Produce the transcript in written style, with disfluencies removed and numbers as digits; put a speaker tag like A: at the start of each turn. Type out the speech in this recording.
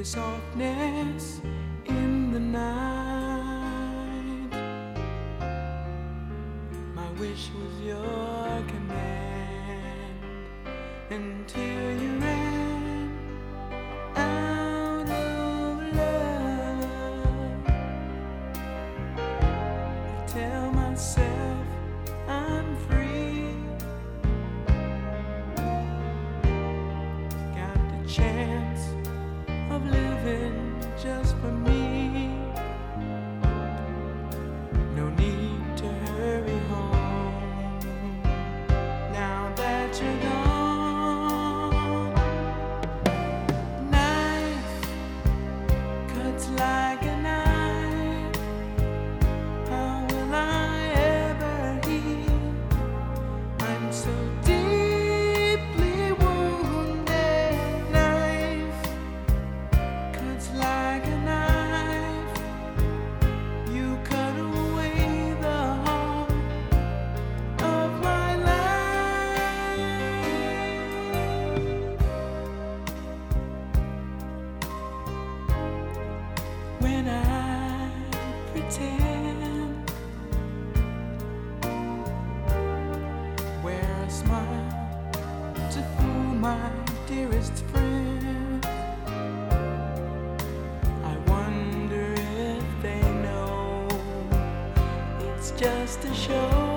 A: the softness in the night. My wish was your command until you ran out of love. I tell myself I'm free, got the chance of living just for me. No need to hurry home now that you're gone. Knife cuts like a knife. How will I ever heal? I'm so deeply wounded. Knife cuts like a knife. You cut away the heart of my life. When I pretend, wear a smile to fool my dearest friend. I wonder if they know it's just a show.